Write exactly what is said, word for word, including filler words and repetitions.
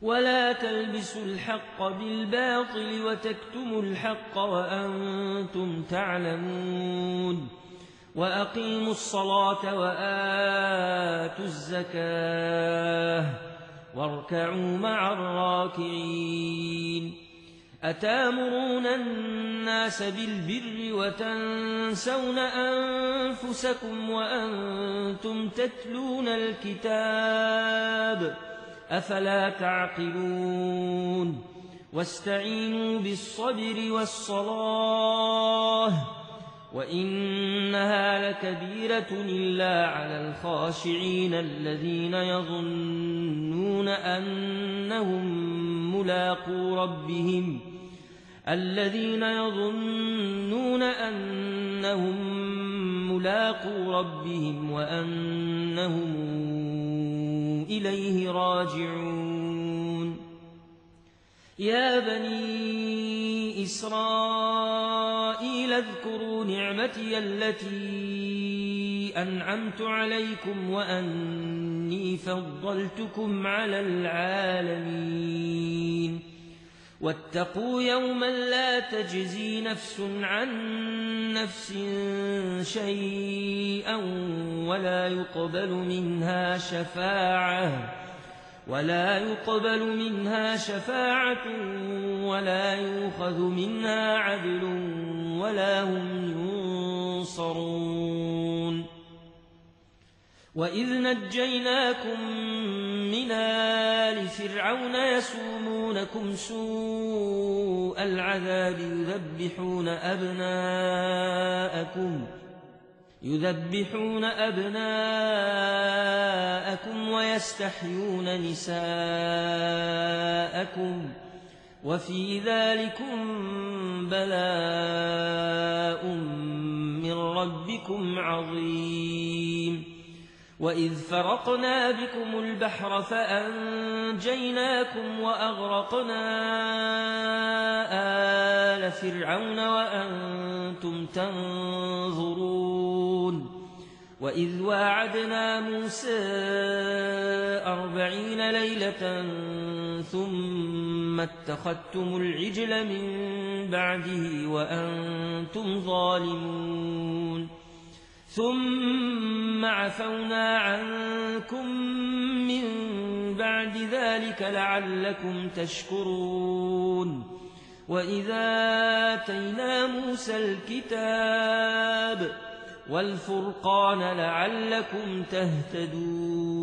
ولا تلبسوا الحق بالباطل وتكتموا الحق وأنتم تعلمون وأقيموا الصلاة وآتوا الزكاة واركعوا مع الراكعين أتامرون الناس بالبر وتنسون أنفسكم وأنتم تتلون الكتاب أفلا تعقلون واستعينوا بالصبر والصلاة وإنها لكبيرة إلا على الخاشعين الذين يظنون أنهم ملاقو ربهم الذين يظنون أنهم ملاقو ربهم وأنهم إليه راجعون يا بني إسرائيل اذكروا نعمتي التي أنعمت عليكم وأني فضلتكم على العالمين واتقوا يوما لا تجزي نفس عن نفس شيئا ولا يقبل منها شفاعة ولا يقبل منها شفاعة ولا يؤخذ منها عدل ولا هم ينصرون وإذ نجيناكم من آل فرعون يسومونكم سوء العذاب يذبحون أبناءكم يذبحون أبناءكم ويستحيون نساءكم وفي ذلكم بلاء من ربكم عظيم وإذ فرقنا بكم البحر فأنجيناكم وأغرقنا آل فرعون وأنتم تنظرون وإذ واعدنا موسى أربعين ليلة ثم اتخذتم العجل من بعده وأنتم ظالمون ثم عفونا عنكم من بعد ذلك لعلكم تشكرون وإذا آتينا موسى الكتاب والفرقان لعلكم تهتدون